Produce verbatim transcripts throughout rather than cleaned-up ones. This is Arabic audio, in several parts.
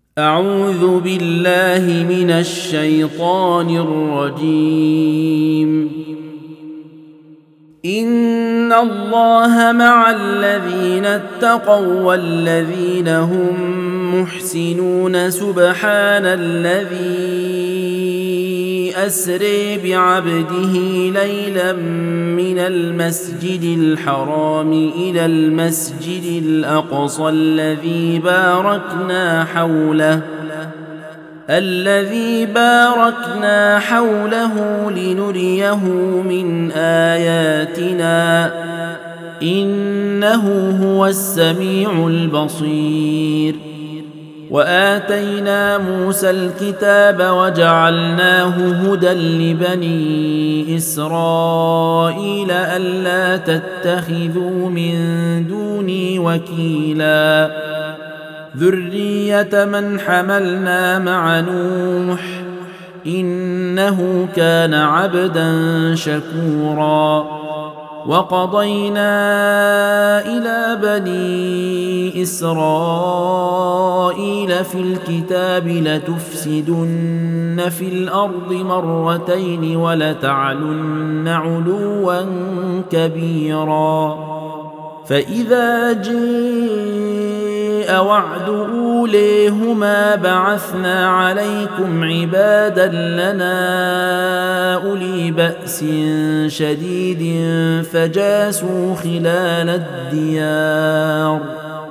أعوذ بالله من الشيطان الرجيم. إن الله مع الذين اتقوا والذين هم محسنون. سبحان الذي أسري بعبده ليلا من المسجد الحرام إلى المسجد الأقصى الذي باركنا حوله الذي باركنا حوله لنريه من آياتنا إنه هو السميع البصير. وآتينا موسى الكتاب وجعلناه هدى لبني إسرائيل ألا تتخذوا من دوني وكيلا ذرية من حملنا مع نوح إنه كان عبدا شكورا. وقضينا إلى بني إسرائيل في الكتاب لتفسدن في الأرض مرتين ولتعلن علوا كبيرا. فإذا جاء وعد أوليهما بعثنا عليكم عبادا لنا أولي بأس شديد فجاسوا خلال الديار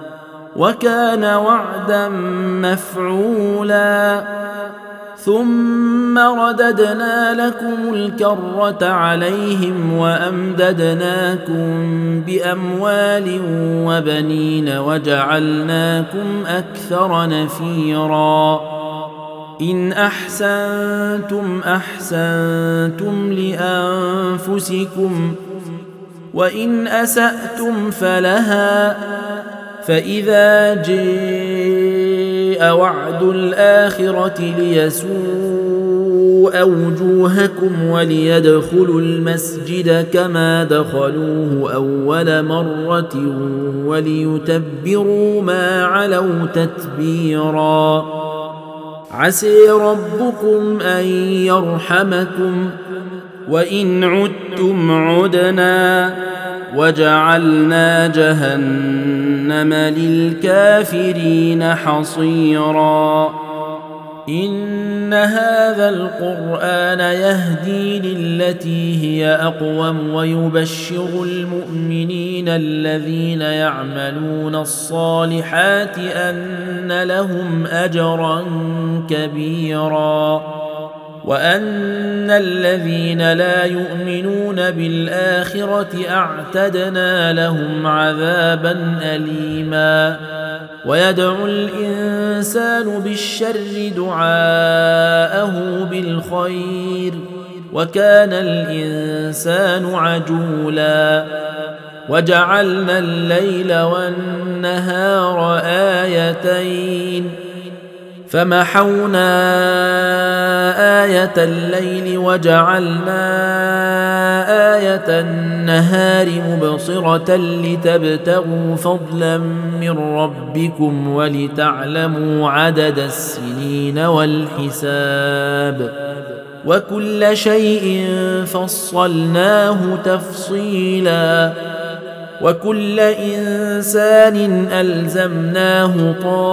وكان وعدا مفعولا. ثم رددنا لكم الكرة عليهم وأمددناكم بأموال وبنين وجعلناكم أكثر نفيرا. إن أحسنتم أحسنتم لأنفسكم وإن أسأتم فلها. فإذا جاء وعد الآخرة ليسوء وجوهكم وليدخلوا المسجد كما دخلوه أول مرة وليتبروا ما علوا تتبيرا. عسى ربكم أن يرحمكم وإن عدتم عدنا وجعلنا جهنم للكافرين حصيرا. إن هذا القرآن يهدي للتي هي أقوم ويبشر المؤمنين الذين يعملون الصالحات أن لهم أجرا كبيرا وأن الذين لا يؤمنون بالآخرة أعتدنا لهم عذابا أليما. ويدعو الإنسان بالشر دعاءه بالخير وكان الإنسان عجولا. وجعلنا الليل والنهار آيتين فمحونا آية الليل وجعلنا آية النهار مبصرة لتبتغوا فضلا من ربكم ولتعلموا عدد السنين والحساب وكل شيء فصلناه تفصيلا. وكل إنسان ألزمناه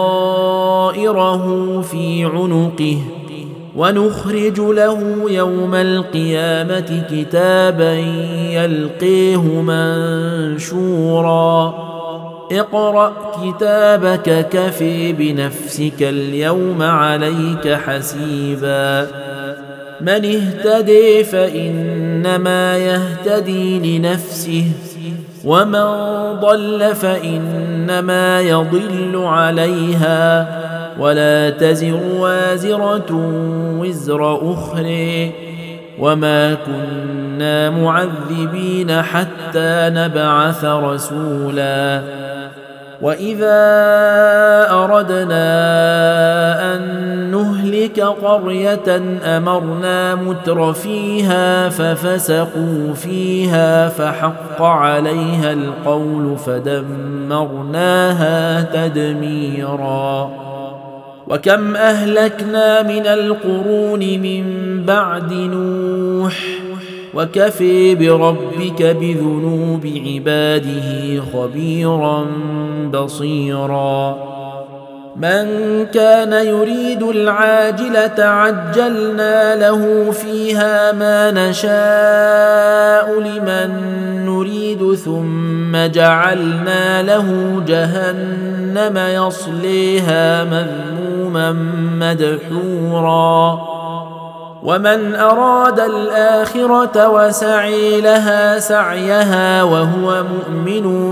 طائره في عنقه ونخرج له يوم القيامة كتابا يلقيه منشورا. اقرأ كتابك كفي بنفسك اليوم عليك حسيبا. من اهتدي فإنما يهتدي لنفسه ومن ضل فإنما يضل عليها ولا تزر وازرة وزر أخرى وما كنا معذبين حتى نبعث رسولا. وإذا أردنا أن نهلك قرية أمرنا متر فيها ففسقوا فيها فحق عليها القول فدمرناها تدميرا. وكم أهلكنا من القرون من بعد نوح وكفى بربك بذنوب عباده خبيرا بصيرا من كان يريد العاجلة عجلنا له فيها ما نشاء لمن نريد ثم جعلنا له جهنم يصليها مذموما مدحورا ومن أراد الآخرة وسعي لها سعيها وهو مؤمن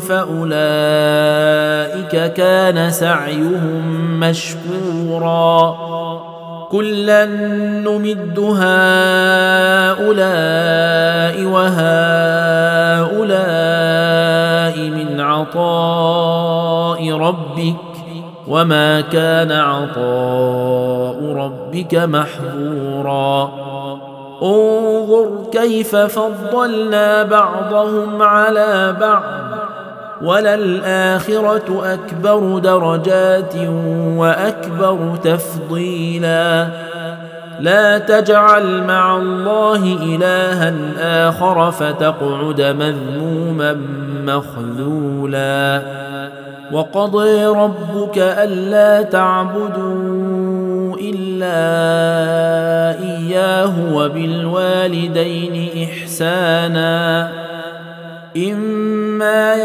فأولئك كان سعيهم مشكورا كلا نمد هؤلاء وهؤلاء من عطاء ربك وما كان عطاء ربك محظورا انظر كيف فضلنا بعضهم على بعض وللآخرة أكبر درجات وأكبر تفضيلا لا تجعل مع الله إلها آخر فتقعد مذموما مخذولا وقضى ربك ألا تعبدوا إلا إياه وبالوالدين إحسانا إما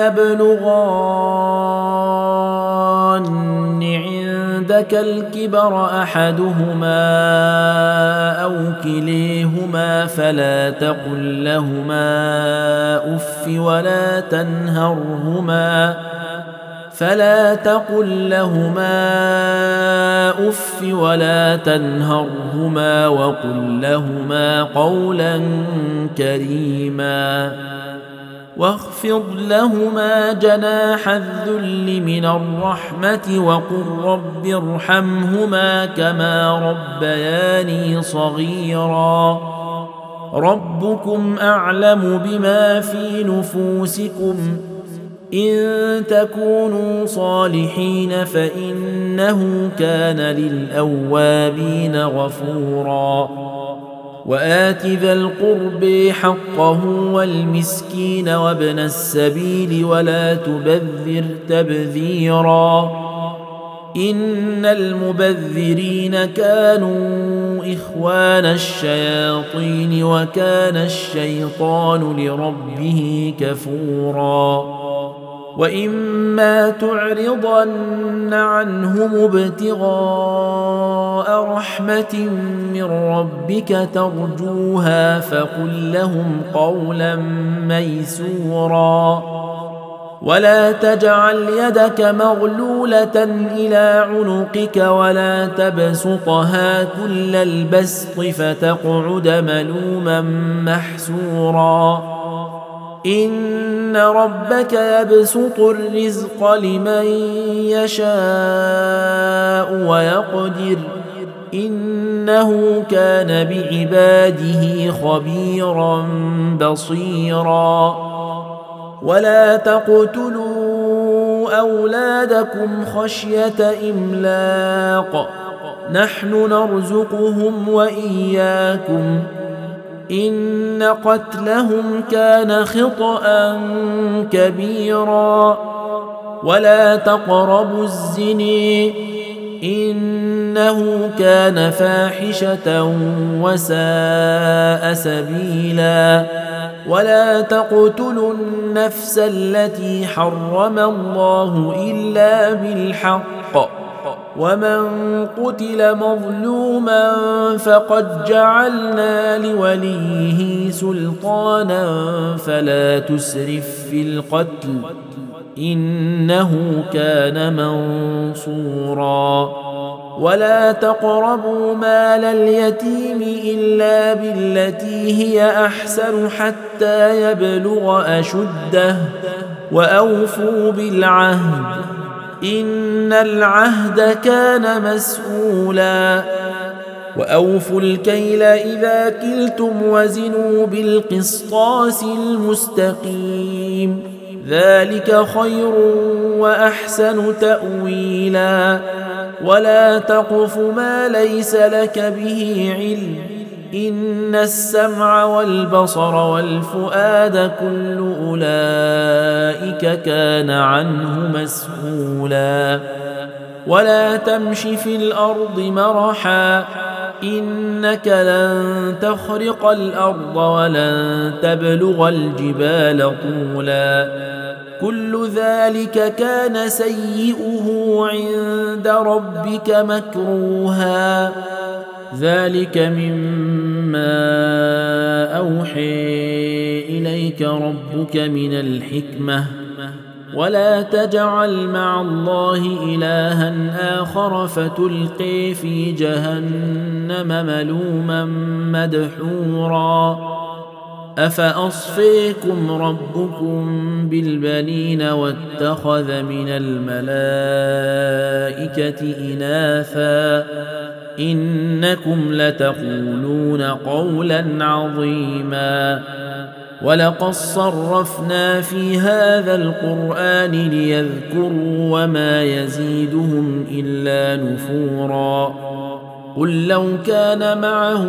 يبلغن عندك الكبر أحدهما أو كليهما فلا تقل لهما أف ولا تنهرهما فلا تقل لهما أف ولا تنهرهما وقل لهما قولا كريما واخفض لهما جناح الذل من الرحمة وقل رب ارحمهما كما ربياني صغيرا ربكم أعلم بما في نفوسكم إن تكونوا صالحين فإنه كان للأوابين غفورا وآت ذا القرب حقه والمسكين وابن السبيل ولا تبذر تبذيرا إن المبذرين كانوا إخوان الشياطين وكان الشيطان لربه كفورا وإما تعرضن عنهم ابتغاء رحمة من ربك ترجوها فقل لهم قولا ميسورا ولا تجعل يدك مغلولة إلى عنقك ولا تبسطها كل البسط فتقعد ملوما محسورا إن ربك يبسط الرزق لمن يشاء ويقدر إنه كان بعباده خبيرا بصيرا ولا تقتلوا أولادكم خشية إملاق نحن نرزقهم وإياكم إن قتلهم كان خطأ كبيرا ولا تقربوا الزنا إنه كان فاحشة وساء سبيلا ولا تقتلوا النفس التي حرم الله إلا بالحق ومن قتل مظلوما فقد جعلنا لوليه سلطانا فلا تسرف في القتل إنه كان منصورا ولا تقربوا مال اليتيم إلا بالتي هي أحسن حتى يبلغ أشده وأوفوا بالعهد إن العهد كان مسؤولا وأوفوا الكيل إذا كلتم وزنوا بالقسطاس المستقيم ذلك خير وأحسن تأويلا ولا تقف ما ليس لك به علم إن السمع والبصر والفؤاد كل أولئك كان عنه مسؤولا ولا تمش في الأرض مرحا إنك لن تخرق الأرض ولن تبلغ الجبال طولا كل ذلك كان سيئه عند ربك مكروها ذلك مما أوحي إليك ربك من الحكمة ولا تجعل مع الله إلها آخر فتلقي في جهنم ملوما مدحورا أفأصفيكم ربكم بالبنين واتخذ من الملائكة إناثا إنكم لتقولون قولا عظيما ولقد صرفنا في هذا القرآن ليذكروا وما يزيدهم إلا نفورا قل لو كان معه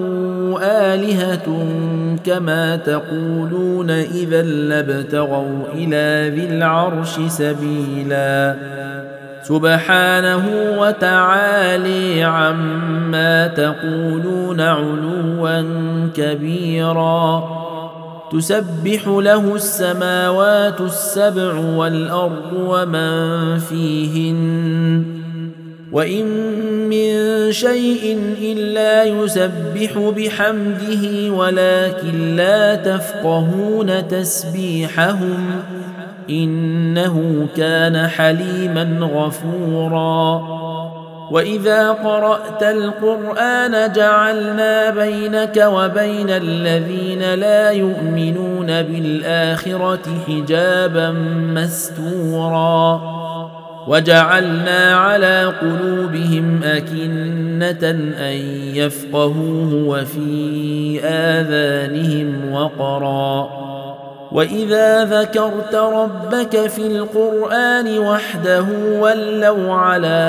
آلهة كما تقولون إذا لابتغوا إلى ذي العرش سبيلا سبحانه وتعالى عما تقولون علوا كبيرا تسبح له السماوات السبع والأرض ومن فيهن وإن من شيء إلا يسبح بحمده ولكن لا تفقهون تسبيحهم إنه كان حليما غفورا وإذا قرأت القرآن جعلنا بينك وبين الذين لا يؤمنون بالآخرة حجابا مستورا وجعلنا على قلوبهم أكنة أن يفقهوه وفي آذانهم وقرا وإذا ذكرت ربك في القرآن وحده ولوا على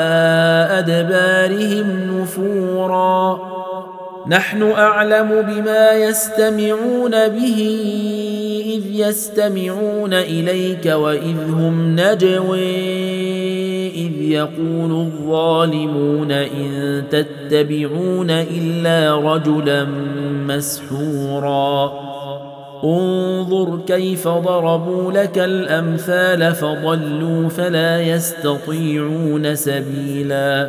أدبارهم نفورا نحن أعلم بما يستمعون به إذ يستمعون إليك وإذ هم نجوي إذ يقول الظالمون إن تتبعون إلا رجلا مسحورا انظر كيف ضربوا لك الأمثال فضلوا فلا يستطيعون سبيلا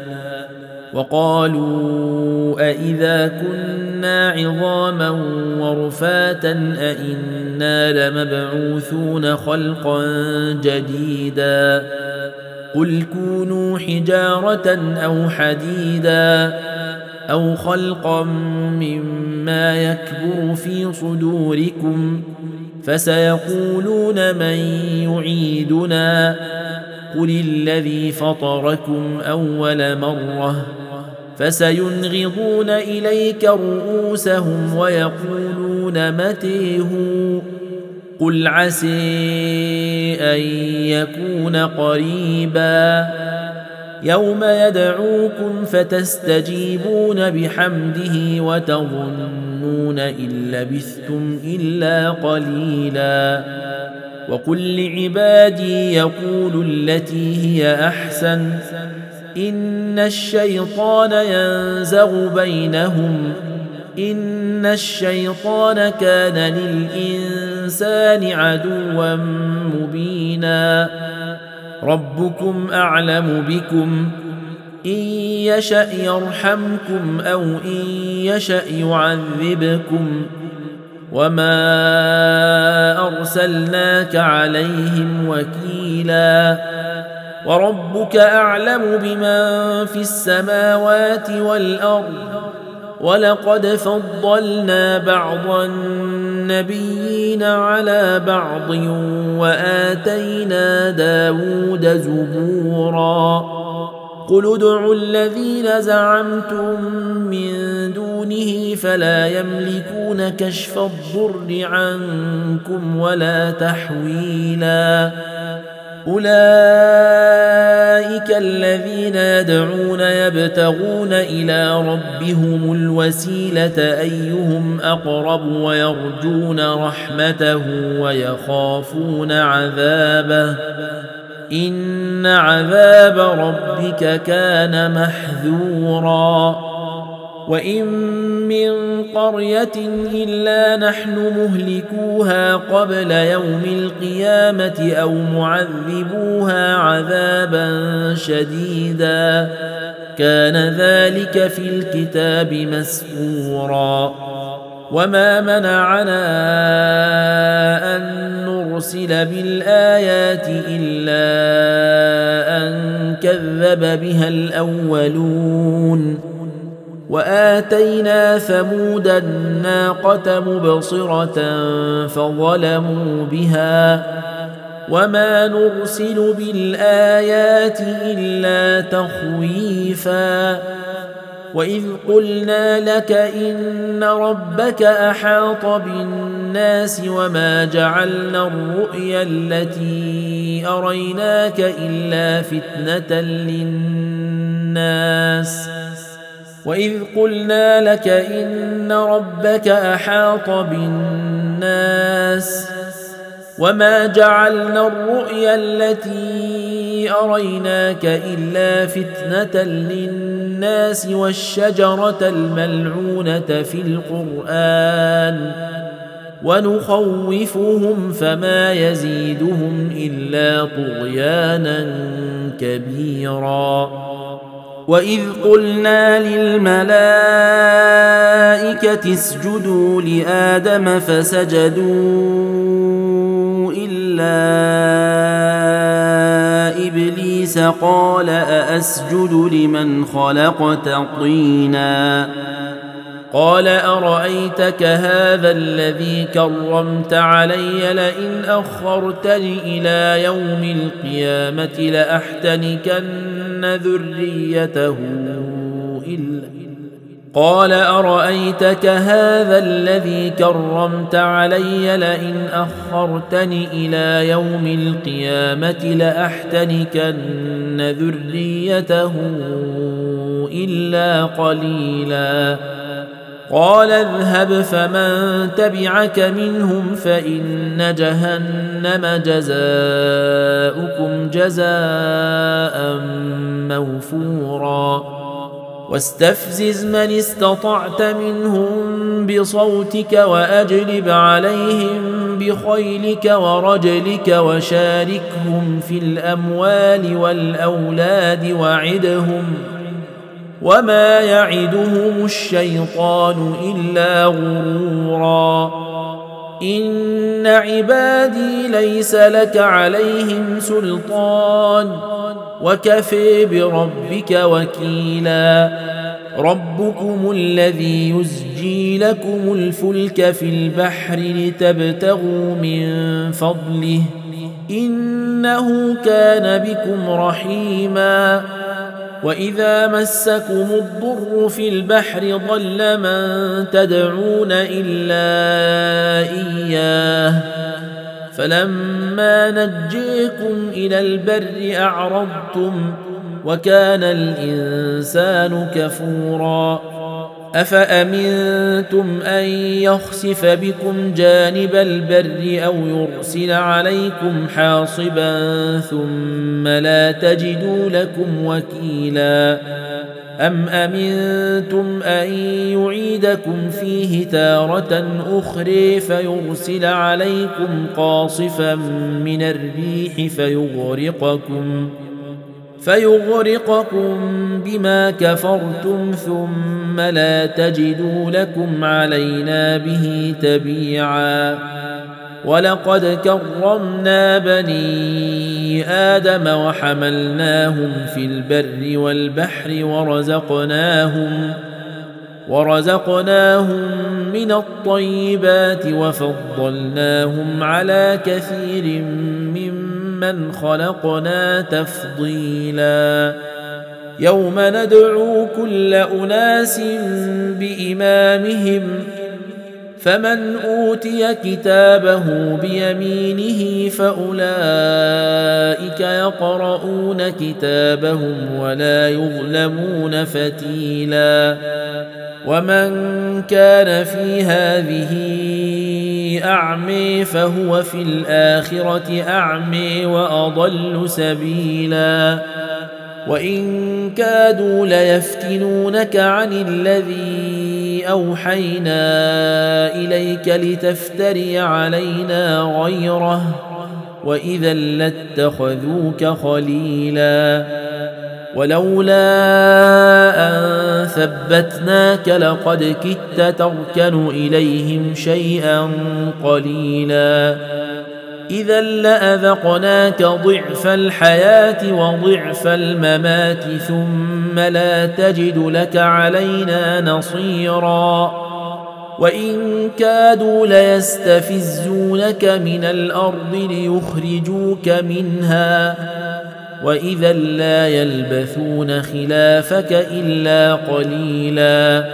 وقالوا أإذا كنا عظاما ورفاتا أإنا لمبعوثون خلقا جديدا قل كونوا حجارة أو حديدا أو خلقا مما يكبر في صدوركم فسيقولون من يعيدنا قل الذي فطركم أول مرة فسينغضون إليك رؤوسهم ويقولون متى هو قل عسى أن يكون قريبا يوم يدعوكم فتستجيبون بحمده وتظنون إن لبثتم إلا قليلا وقل لعبادي يقولوا التي هي أحسن إن الشيطان ينزغ بينهم إن الشيطان كان للإنسان عدوا مبينا ربكم أعلم بكم إن يشأ يرحمكم أو إن يشأ يعذبكم وما أرسلناك عليهم وكيلا وربك أعلم بمن في السماوات والأرض ولقد فضلنا بعض النبيين على بعض وآتينا داود زبورا قل ادعوا الذين زعمتم من دونه فلا يملكون كشف الضر عنكم ولا تحويلا أولئك الذين يدعون يبتغون إلى ربهم الوسيلة أيهم أقرب ويرجون رحمته ويخافون عذابه إن عذاب ربك كان محذورا وإن من قرية إلا نحن مهلكوها قبل يوم القيامة أو معذبوها عذابا شديدا كان ذلك في الكتاب مسطورا وما منعنا أن نرسل بالآيات إلا أن كذب بها الأولون وآتينا ثمود الناقة مبصرة فظلموا بها وما نرسل بالآيات إلا تخويفا وإذ قلنا لك إن ربك أحاط بالناس وما جعلنا الرؤيا التي أريناك إلا فتنة للناس وإذ قلنا لك إن ربك أحاط بالناس وما جعلنا الرؤيا التي أريناك إلا فتنة للناس والشجرة الملعونة في القرآن ونخوفهم فما يزيدهم إلا طغيانا كبيرا وإذ قلنا للملائكة اسجدوا لآدم فسجدوا إلا إبليس قال أأسجد لمن خلقت طينا قال أرأيتك هذا الذي كرمت علي لئن أخرتني إلى يوم القيامة لأحتنكن ذريته إلا قال أرأيتك هذا الذي كرمت علي لئن أخرتني إلى يوم القيامة لأحتنكن ذريته إلا قليلا قال اذهب فمن تبعك منهم فإن جهنم جزاؤكم جزاء موفورا واستفزز من استطعت منهم بصوتك وأجلب عليهم بخيلك ورجلك وشاركهم في الأموال والأولاد وعدهم وما يعدهم الشيطان إلا غرورا إن عبادي ليس لك عليهم سلطان وكفي بربك وكيلا ربكم الذي يزجي لكم الفلك في البحر لتبتغوا من فضله إنه كان بكم رحيما وإذا مسكم الضر في البحر ضل من تدعون إلا إياه فلما نجيكم إلى البر أعرضتم وكان الإنسان كفورا أفأمنتم أن يخسف بكم جانب البر أو يرسل عليكم حاصبا ثم لا تجدوا لكم وكيلا أم أمنتم أن يعيدكم فيه تارة أخرى فيرسل عليكم قاصفا من الريح فيغرقكم فيغرقكم بما كفرتم ثم لا تجدوا لكم علينا به تبيعا ولقد كرمنا بني آدم وحملناهم في البر والبحر ورزقناهم ورزقناهم من الطيبات وفضلناهم على كثير ممن خلقنا تفضيلا يوم ندعو كل أناس بإمامهم فمن أوتي كتابه بيمينه فأولئك يقرؤون كتابهم ولا يظلمون فتيلا ومن كان في هذه أعمي فهو في الآخرة أعمي وأضل سبيلا وإن كادوا ليفتنونك عن الذي أوحينا إليك لتفتري علينا غيره وإذا لاتخذوك خليلا ولولا أن ثبتناك لقد كدت تركن إليهم شيئا قليلا إذا لأذقناك ضعف الحياة وضعف الممات ثم لا تجد لك علينا نصيرا وإن كادوا ليستفزونك من الأرض ليخرجوك منها وإذا لا يلبثون خلافك إلا قليلا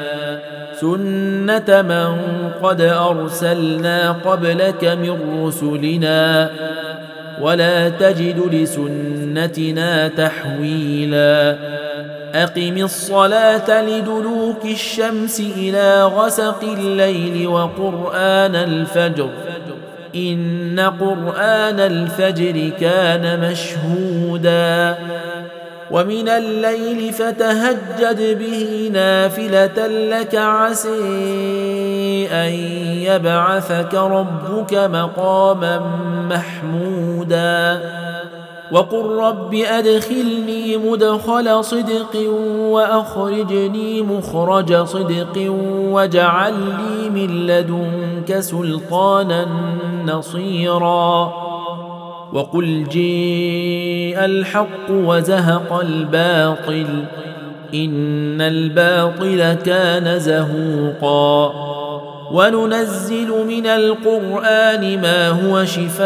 سنة من قد أرسلنا قبلك من رسلنا ولا تجد لسنتنا تحويلا أقم الصلاة لدلوك الشمس إلى غسق الليل وقرآن الفجر إن قرآن الفجر كان مشهودا ومن الليل فتهجد به نافلة لك عسى أن يبعثك ربك مقاما محمودا وقل رب أدخلني مدخل صدق وأخرجني مخرج صدق واجعل لي من لدنك سلطانا نصيرا وقل جيء الحق وزهق الباطل إن الباطل كان زهوقا وننزل من القرآن ما هو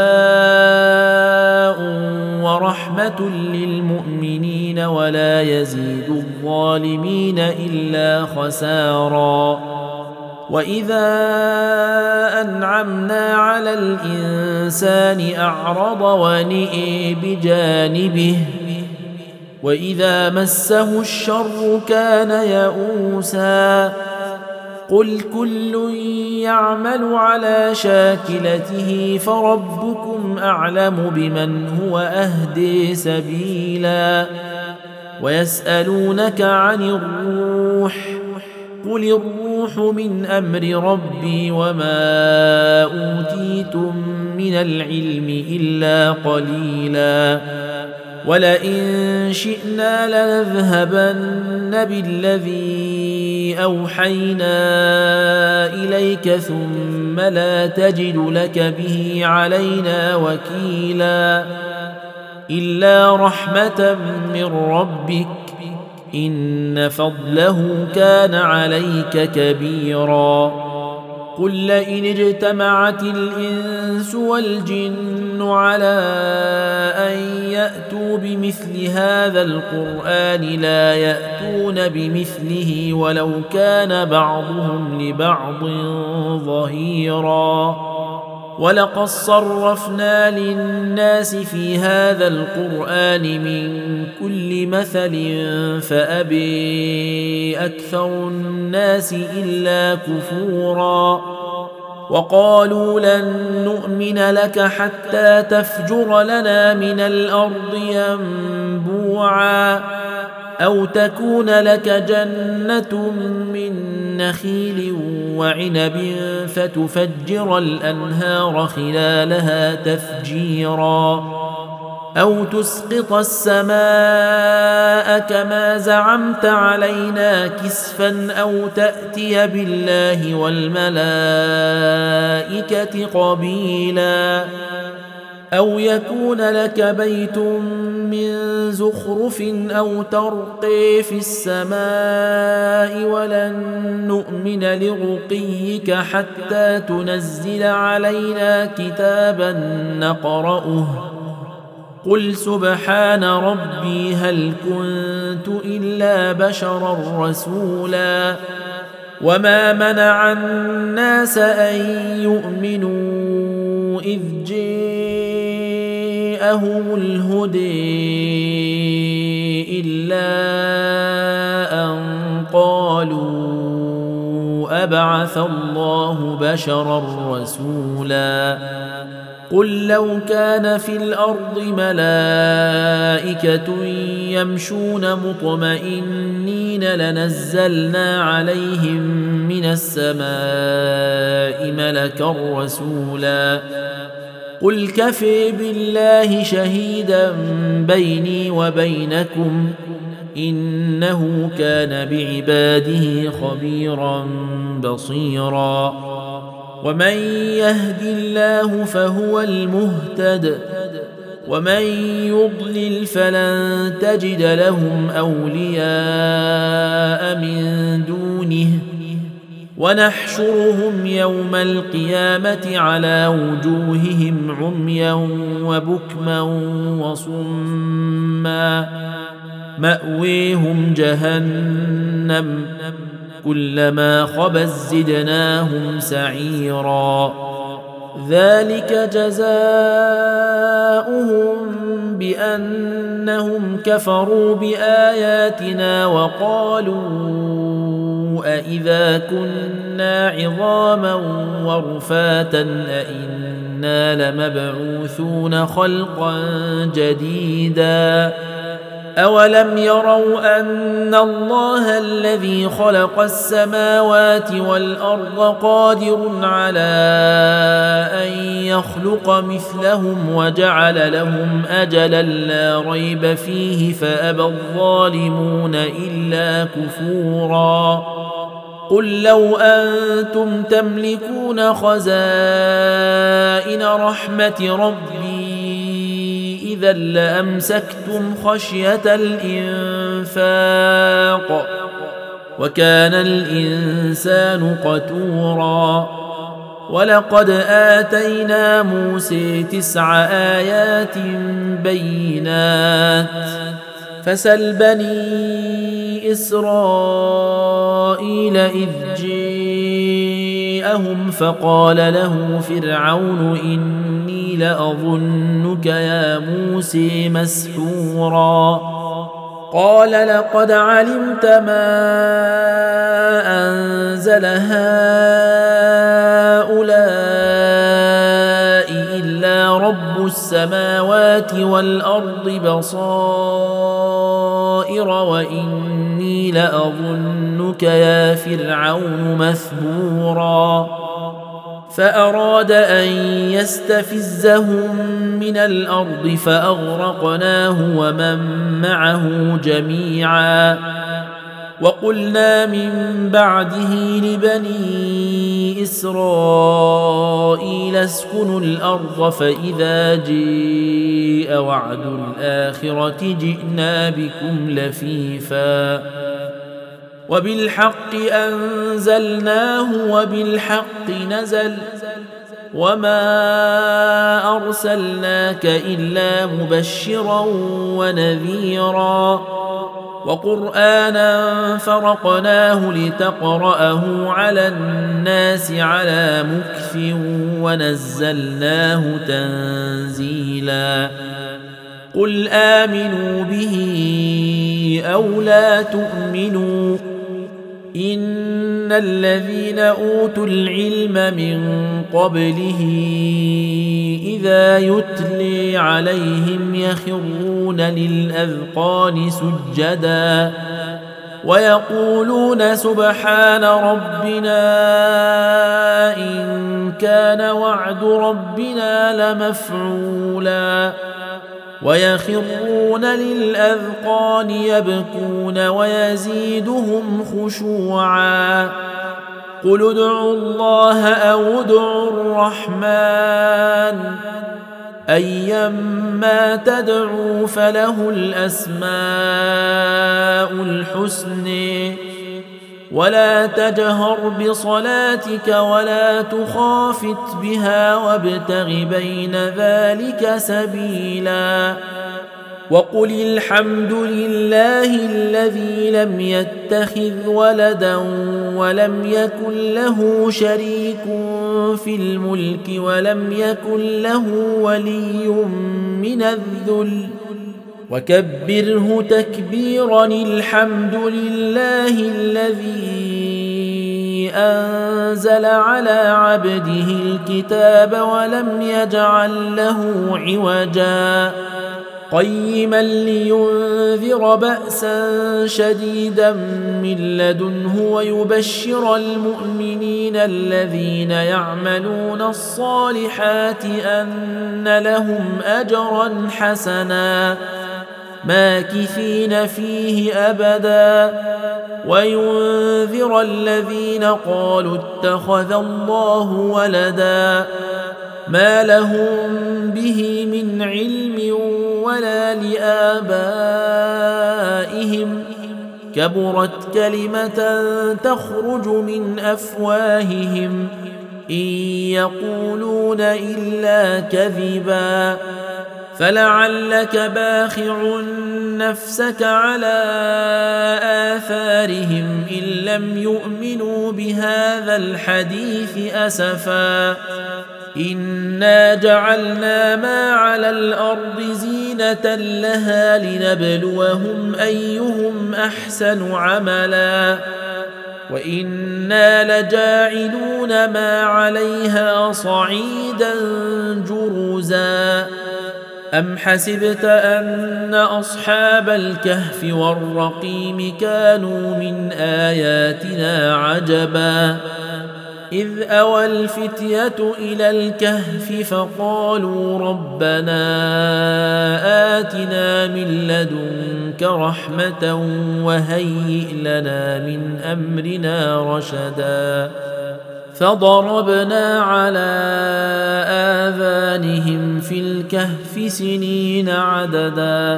شفاء ورحمة للمؤمنين ولا يزيد الظالمين إلا خسارا وإذا أنعمنا على الإنسان أعرض ونئي بجانبه وإذا مسه الشر كان يئوسا قل كل يعمل على شاكلته فربكم أعلم بمن هو أهدي سبيلا ويسألونك عن الروح قل الروح من أمر ربي وما أوتيتم من العلم إلا قليلا ولئن شئنا لنذهبن بالذي أوحينا إليك ثم لا تجد لك به علينا وكيلا إلا رحمة من ربك إن فضله كان عليك كبيرا قل لئن اجتمعت الإنس والجن على أن يأتوا بمثل هذا القرآن لا يأتون بمثله ولو كان بعضهم لبعض ظهيرا ولقد صرفنا للناس في هذا القرآن من كل مثل فأبي أكثر الناس إلا كفورا وقالوا لن نؤمن لك حتى تفجر لنا من الأرض ينبوعا أو تكون لك جنة من نخيل وعنب فتفجر الأنهار خلالها تفجيرا أو تسقط السماء كما زعمت علينا كسفا أو تأتي بالله والملائكة قبيلا أو يكون لك بيت من زخرف أو ترقي في السماء ولن نؤمن لرقيك حتى تنزل علينا كتابا نقرأه قل سبحان ربي هل كنت إلا بشرا رسولا وما منع الناس أن يؤمنوا إذ جاءهم الهدى إلا أن قالوا أبعث الله بشرا رسولا قل لو كان في الأرض ملائكة يمشون مطمئنين لنزلنا عليهم من السماء ملكا رسولا قل كفى بالله شهيدا بيني وبينكم إنه كان بعباده خبيرا بصيرا ومن يهد الله فهو المهتد ومن يضلل فلن تجد لهم أولياء من دونه ونحشرهم يوم القيامة على وجوههم عميا وبكما وصما مأويهم جهنم كلما خبت زدناهم سعيرا ذلك جزاؤهم بأنهم كفروا بآياتنا وقالوا أإذا كنا عظاما ورفاتا أإنا لمبعوثون خلقا جديدا أولم يروا أن الله الذي خلق السماوات والأرض قادر على أن يخلق مثلهم وجعل لهم أجلا لا ريب فيه فأبى الظالمون إلا كفورا قل لو أنتم تملكون خزائن رحمة ربي إذا لأمسكتم خشية الإنفاق وكان الإنسان قتورا ولقد آتينا موسى تسع آيات بينات فسل بني إسرائيل إذ جاءهم فقال له فرعون إني لأظنك يا موسى مسحورا قال لقد علمت ما أنزل هؤلاء إلا رب السماوات والأرض بصائر وإني لأظنك يا فرعون مثبورا فأراد أن يستفزهم من الأرض فأغرقناه ومن معه جميعا وقلنا من بعده لبني إسرائيل اسكنوا الأرض فإذا جاء وعد الآخرة جئنا بكم لفيفا وبالحق أنزلناه وبالحق نزل وما أرسلناك إلا مبشرا ونذيرا وقرآنا فرقناه لتقرأه على الناس على مكث ونزلناه تنزيلا قل آمنوا به أو لا تؤمنوا إن الذين أوتوا العلم من قبله إذا يتلي عليهم يخرون للأذقان سجدا ويقولون سبحان ربنا إن كان وعد ربنا لمفعولا ويخرون للأذقان يبكون ويزيدهم خشوعا قل ادعوا الله أو ادعوا الرحمن أيما تدعوا فله الأسماء الحسن ولا تجهر بصلاتك ولا تخافت بها وابتغ بين ذلك سبيلا وقل الحمد لله الذي لم يتخذ ولدا ولم يكن له شريك في الملك ولم يكن له ولي من الذل وكبره تكبيرا الحمد لله الذي أنزل على عبده الكتاب ولم يجعل له عوجا قيما لينذر بأسا شديدا من لدنه ويبشر المؤمنين الذين يعملون الصالحات أن لهم أجرا حسنا ماكثين فيه أبدا وينذر الذين قالوا اتخذ الله ولدا ما لهم به من علم ولا لآبائهم كبرت كلمة تخرج من أفواههم إن يقولون إلا كذبا فلعلك باخع نفسك على آثارهم إن لم يؤمنوا بهذا الحديث أسفا إنا جعلنا ما على الأرض زينة لها لنبلوهم أيهم أحسن عملا وإنا لجاعلون ما عليها صعيدا جرزا أم حسبت أن أصحاب الكهف والرقيم كانوا من آياتنا عجبا إذ أوى الفتية إلى الكهف فقالوا ربنا آتنا من لدنك رحمة وهيئ لنا من أمرنا رشدا فضربنا على آذانهم في الكهف سنين عددا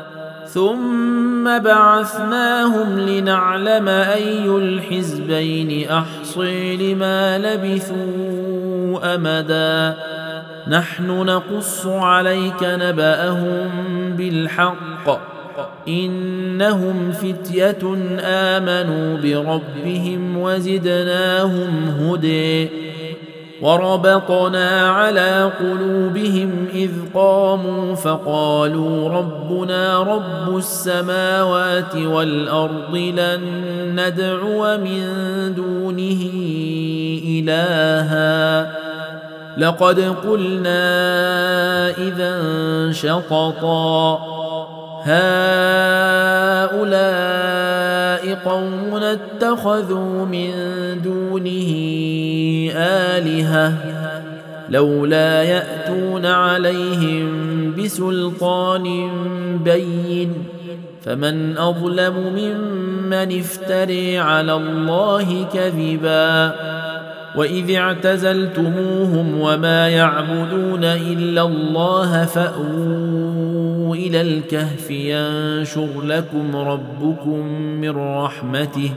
ثم بعثناهم لنعلم أي الحزبين أحصي لما لبثوا أمدا نحن نقص عليك نبأهم بالحق إنهم فتية آمنوا بربهم وزدناهم هدى وربطنا على قلوبهم إذ قاموا فقالوا ربنا رب السماوات والأرض لن ندعو من دونه إلها لقد قلنا إذا شططا هؤلاء قوم اتخذوا من دونه آلهة لولا يأتون عليهم بسلطان بين فمن أظلم ممن افتري على الله كذبا وإذ اعتزلتموهم وما يعبدون إلا الله فأووا إلى الكهف ينشر لكم ربكم من رحمته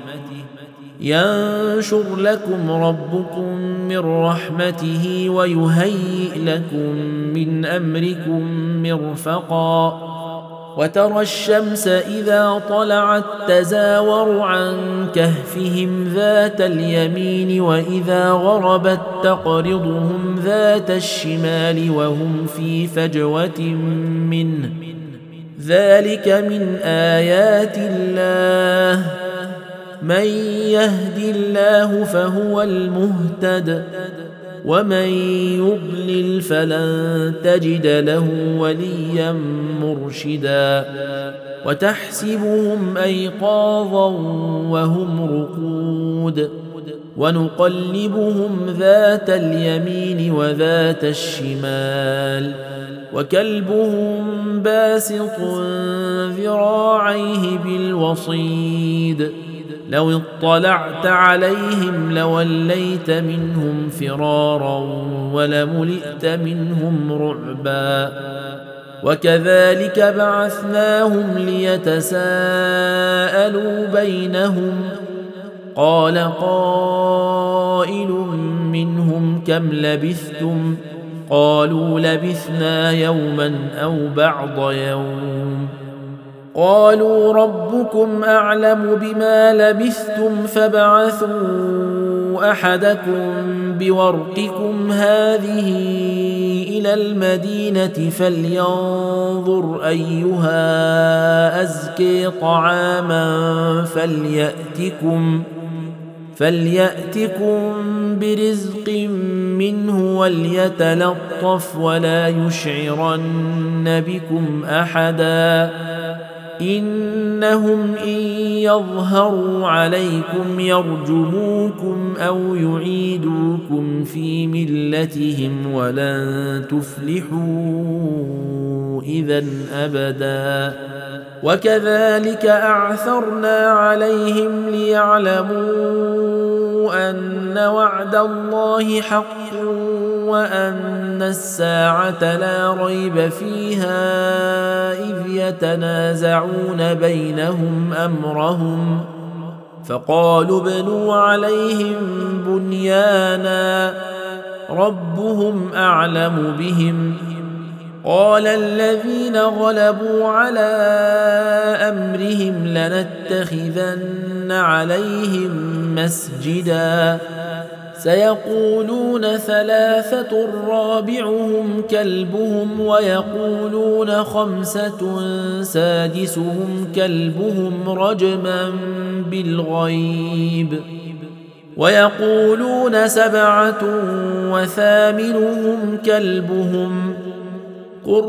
ينشر لكم ربكم من رحمته ويهيئ لكم من أمركم مرفقا وترى الشمس إذا طلعت تزاور عن كهفهم ذات اليمين وإذا غربت تقرضهم ذات الشمال وهم في فجوة منه ذلك من آيات الله من يهد الله فهو المهتد ومن يضلل فلن تجد له وليا مرشدا وتحسبهم أيقاظا وهم رقود ونقلبهم ذات اليمين وذات الشمال وكلبهم باسط ذراعيه بالوصيد لو اطلعت عليهم لوليت منهم فرارا ولملئت منهم رعبا وكذلك بعثناهم ليتساءلوا بينهم قال قائل منهم كم لبثتم قالوا لبثنا يوما أو بعض يوم قالوا ربكم أعلم بما لبثتم فابعثوا أحدكم بورقكم هذه إلى المدينة فلينظر أيها أزكي طعاما فليأتكم فليأتكم برزق منه وليتلطف ولا يشعرن بكم أحدا إنهم إن يظهروا عليكم يرجموكم أو يعيدوكم في ملتهم ولن تفلحوا إذا أبدا وكذلك أعثرنا عليهم ليعلموا أن وعد الله حق وأن الساعة لا ريب فيها إذ يتنازعون بينهم أمرهم فقالوا ابنوا عليهم بنيانا ربهم أعلم بهم قال الذين غلبوا على أمرهم لنتخذن عليهم مسجدا سيقولون ثلاثة رابعهم كلبهم ويقولون خمسة سادسهم كلبهم رجما بالغيب ويقولون سبعة وثامنهم كلبهم قل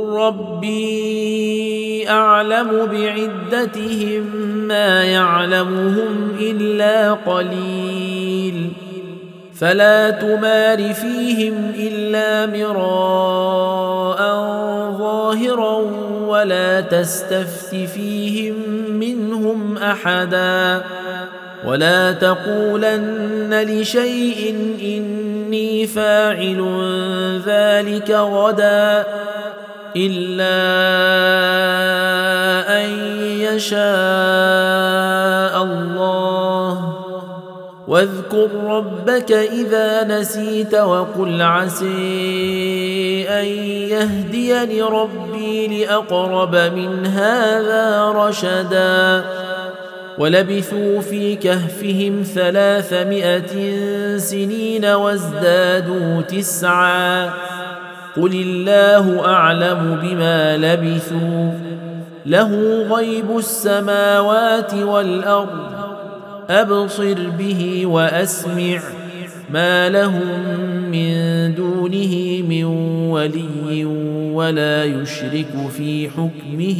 ربي أعلم بعدتهم ما يعلمهم إلا قليل فلا تمار فيهم إلا مراء ظاهرا ولا تستفت فيهم منهم أحدا ولا تقولن لشيء إني فاعل ذلك غدا إلا أن يشاء الله واذكر ربك إذا نسيت وقل عسى أن يهديني ربي لأقرب من هذا رشدا ولبثوا في كهفهم ثلاثمائة سنين وازدادوا تسعا قل الله أعلم بما لبثوا له غيب السماوات والأرض أبصر به وأسمع ما لهم من دونه من ولي ولا يشرك في حكمه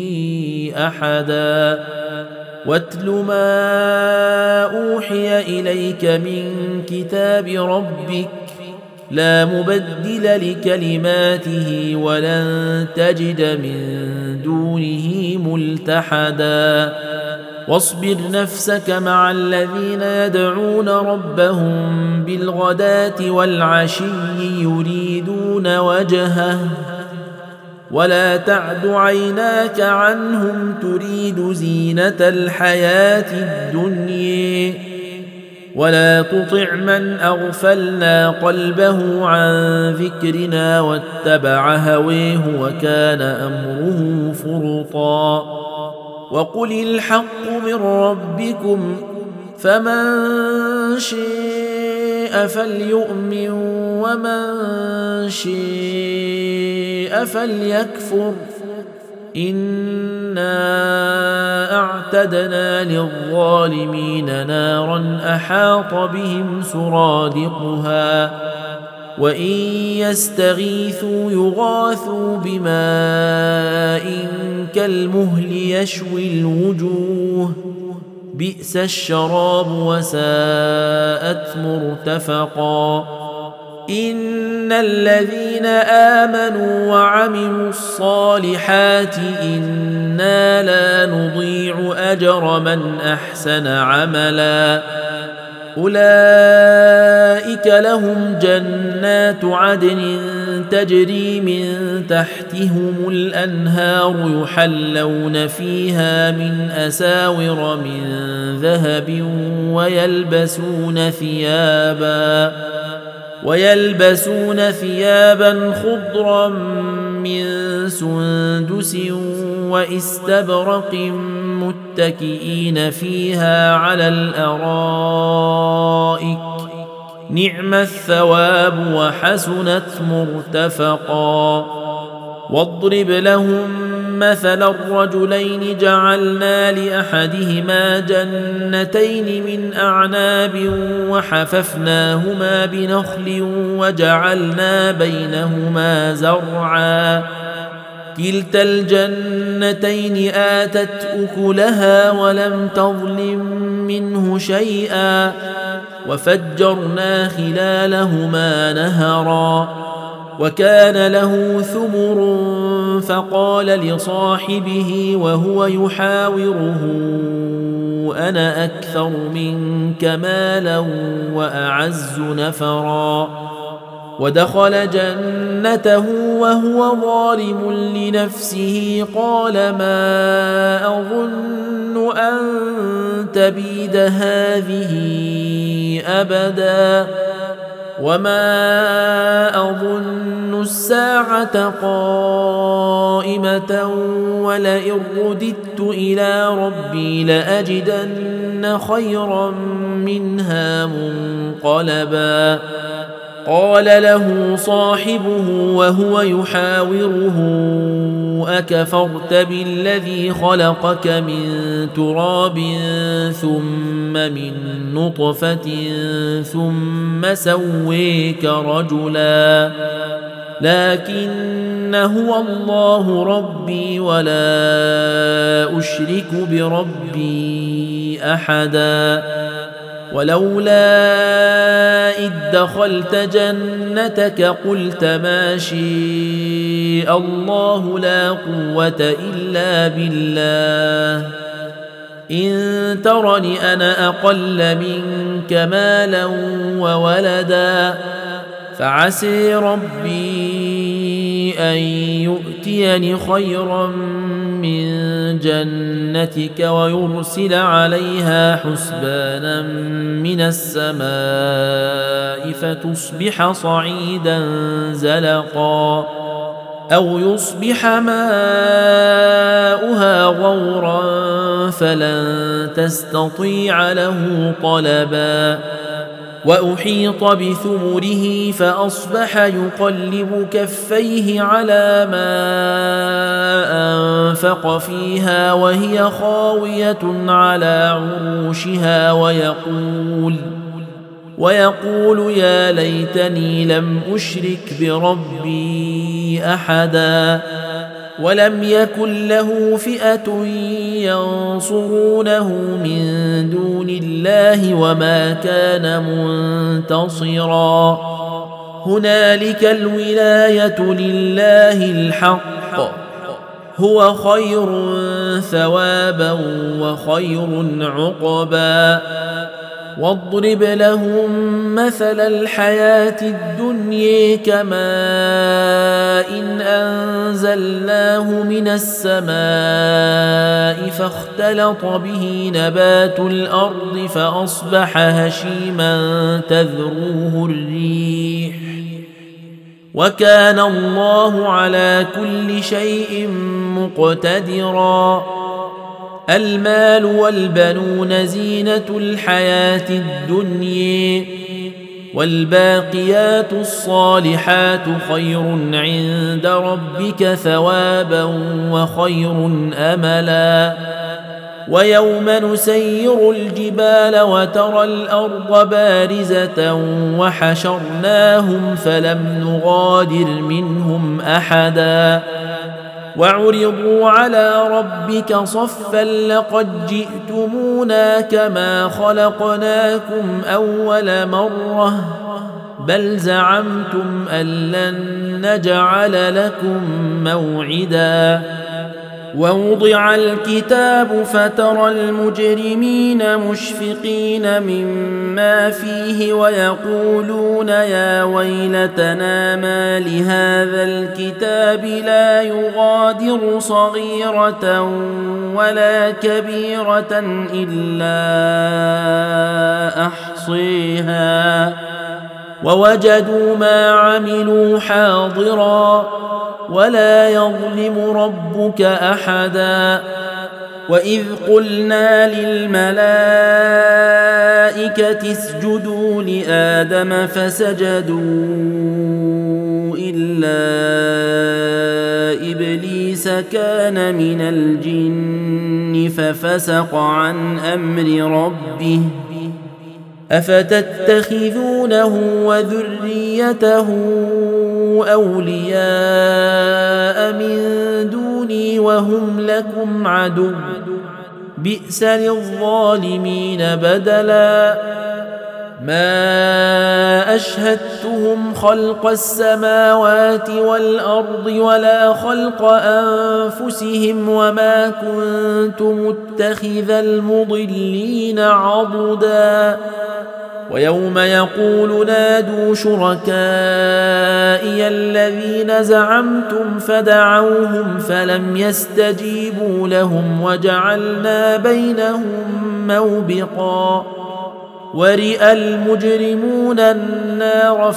أحدا واتل ما أوحي إليك من كتاب ربك لا مبدل لكلماته ولن تجد من دونه ملتحدا واصبر نفسك مع الذين يدعون ربهم بالغداة والعشي يريدون وجهه ولا تعد عيناك عنهم تريد زينة الحياة الدنيا ولا تطع من أغفلنا قلبه عن ذكرنا واتبع هويه وكان أمره فرطا وقل الحق من ربكم فمن شاء فليؤمن ومن شاء فليكفر إنا أعتدنا للظالمين نارا أحاط بهم سرادقها وإن يستغيثوا يغاثوا بماء كالمهل يشوي الوجوه بئس الشراب وساءت مرتفقا إن الذين آمنوا وعملوا الصالحات إنا لا نضيع أجر من أحسن عملا أولئك لهم جنات عدن تجري من تحتهم الأنهار يحلون فيها من أساور من ذهب ويلبسون ثيابا ويلبسون ثيابا خضرا من سندس واستبرق متكئين فيها على الأرائك نعم الثواب وحسنت مرتفقا. واضرب لهم مثل الرجلين جعلنا لأحدهما جنتين من أعناب وحففناهما بنخل وجعلنا بينهما زرعا كلتا الجنتين آتت أكلها ولم تظلم منه شيئا وفجرنا خلالهما نهرا وكان له ثمر فقال لصاحبه وهو يحاوره أنا أكثر منك مالا وأعز نفرا ودخل جنته وهو ظالم لنفسه قال ما أظن أن تبيد هذه أبدا وما أظن الساعة قائمة ولئن رددت إلى ربي لأجدن خيرا منها منقلبا. قال له صاحبه وهو يحاوره أكفرت بالذي خلقك من تراب ثم من نطفة ثم سويك رجلا لكن هو الله ربي ولا أشرك بربي أحدا. ولولا إذ دخلت جنتك قلت ما شاء الله لا قوة إلا بالله إن ترني أنا أقل منك مالا وولدا فعسي ربي أن يؤتيني خيرا من جنتك ويرسل عليها حسبانا من السماء فتصبح صعيدا زلقا أو يصبح ماؤها غورا فلن تستطيع له طلبا. وأحيط بثمره فأصبح يقلب كفيه على ما أنفق فيها وهي خاوية على عروشها ويقول ويقول يا ليتني لم أشرك بربي أحدا. ولم يكن له فئة ينصرونه من دون الله وما كان منتصرا. هنالك الولاية لله الحق هو خير ثوابا وخير عقبا. واضرب لهم مثل الحياة الدنيا كماء إن أنزلناه من السماء فاختلط به نبات الأرض فأصبح هشيما تذروه الريح وكان الله على كل شيء مقتدرا. المال والبنون زينة الحياة الدنيا والباقيات الصالحات خير عند ربك ثوابا وخير أملا. ويوم نسير الجبال وترى الأرض بارزة وحشرناهم فلم نغادر منهم أحدا وعرضوا على ربك صفا لقد جئتمونا كما خلقناكم أول مرة بل زعمتم أن لن نجعل لكم موعدا. ووضع الكتاب فترى المجرمين مشفقين مما فيه ويقولون يا ويلتنا ما لهذا الكتاب لا يغادر صغيرة ولا كبيرة إلا أحصيها ووجدوا ما عملوا حاضرا ولا يظلم ربك أحدا. وإذ قلنا للملائكة اسجدوا لآدم فسجدوا إلا إبليس كان من الجن ففسق عن أمر ربه أفتتخذونه وذريته أولياء من دوني وهم لكم عدو بئس للظالمين بدلا. ما أشهدتهم خلق السماوات والأرض ولا خلق أنفسهم وما كنت متخذ المضلين عضدا. ويوم يقول نادوا شركائي الذين زعمتم فدعوهم فلم يستجيبوا لهم وجعلنا بينهم موبقا. ورئ المجرمون النار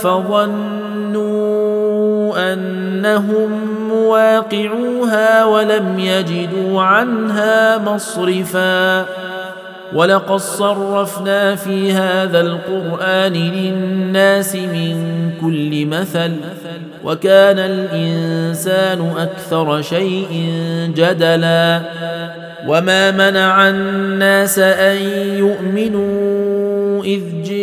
فظنوا أنهم مواقعوها ولم يجدوا عنها مصرفا. ولقد صرفنا في هذا القرآن للناس من كل مثل وكان الإنسان أكثر شيء جدلا. وما منع الناس أن يؤمنوا إذ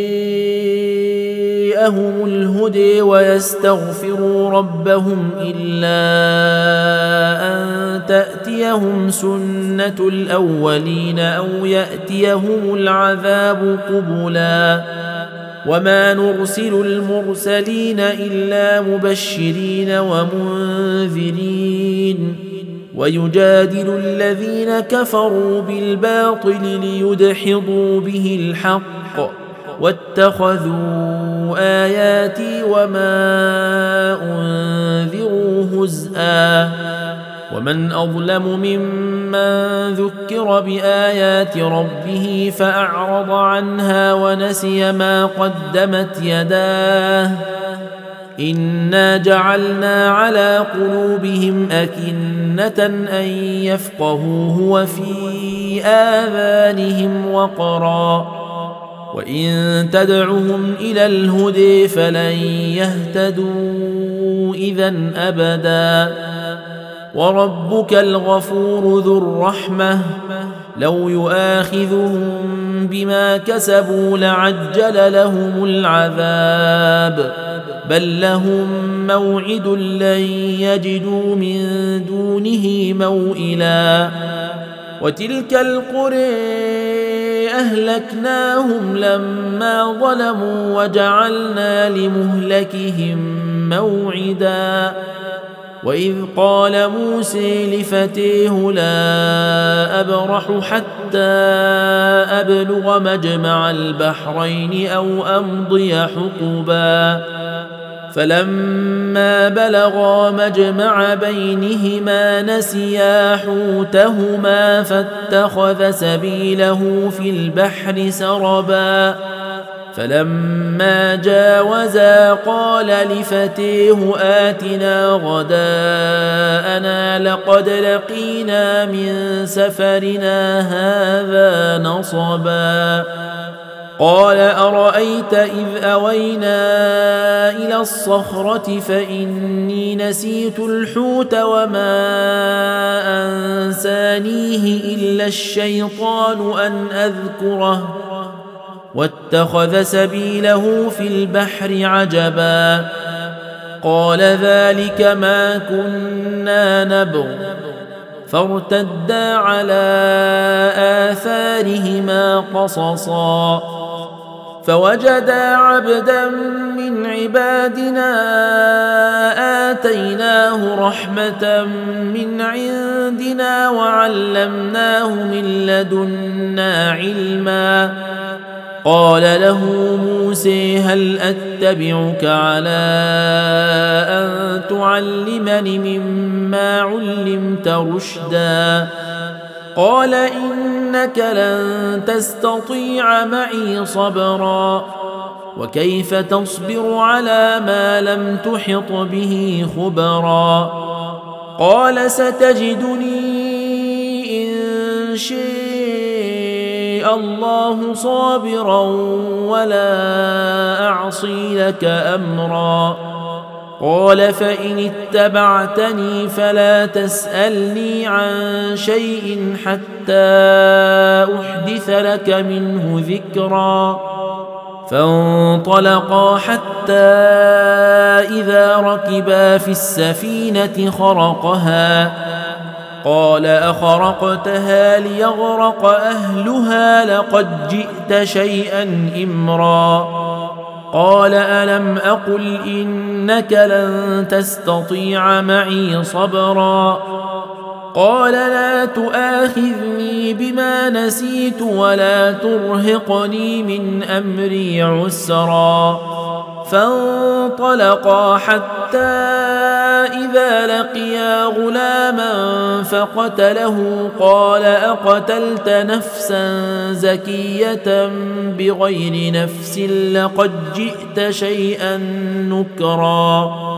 جاءهم الهدى ويستغفروا ربهم إلا أن تأتيهم سنة الأولين أو يأتيهم العذاب قبلا. وما نرسل المرسلين إلا مبشرين ومنذرين ويجادل الذين كفروا بالباطل ليدحضوا به الحق واتخذوا آياتي وما أنذروا هزءا. ومن أظلم ممن ذكر بآيات ربه فأعرض عنها ونسي ما قدمت يداه إنا جعلنا على قلوبهم أكنة أن يفقهوه وفي آذانهم وقرا وإن تدعهم إلى الهدى فلن يهتدوا إذا أبدا. وربك الغفور ذو الرحمة لو يؤاخذهم بما كسبوا لعجل لهم العذاب بل لهم موعد لن يجدوا من دونه موئلا. وتلك القرى أهلكناهم لما ظلموا وجعلنا لمهلكهم موعدا. وإذ قال موسى لفتيه لا أبرح حتى أبلغ مجمع البحرين أو أمضي حقبا. فلما بلغا مجمع بينهما نسيا حوتهما فاتخذ سبيله في البحر سربا. فلما جاوزا قال لفتيه آتنا غداءنا لقد لقينا من سفرنا هذا نصبا. قال أرأيت إذ أوينا إلى الصخرة فإني نسيت الحوت وما أنسانيه إلا الشيطان أن أذكره واتخذ سبيله في البحر عجبا. قال ذلك ما كنا نبغ فارتدا على آثارهما قصصا. فوجدا عبدا من عبادنا آتيناه رحمة من عندنا وعلمناه من لدنا علما. قال له موسى هل أتبعك على أن تعلمني مما علمت رشدا؟ قال إنك لن تستطيع معي صبرا وكيف تصبر على ما لم تحط به خبرا؟ قال ستجدني إن شاء الله صابرا ولا أعصي لك أمرا. قال فإن اتبعتني فلا تسألني عن شيء حتى أحدث لك منه ذكرا. فانطلقا حتى إذا ركبا في السفينة خرقها. قال أخرقتها ليغرق أهلها لقد جئت شيئا إمرا. قال ألم أقل إنك لن تستطيع معي صبرا؟ قال لا تؤاخذني بما نسيت ولا ترهقني من أمري عسرا. فانطلقا حتى إذا لقيا غلاما فقتله. قال أقتلت نفسا زكية بغير نفس لقد جئت شيئا نكرا.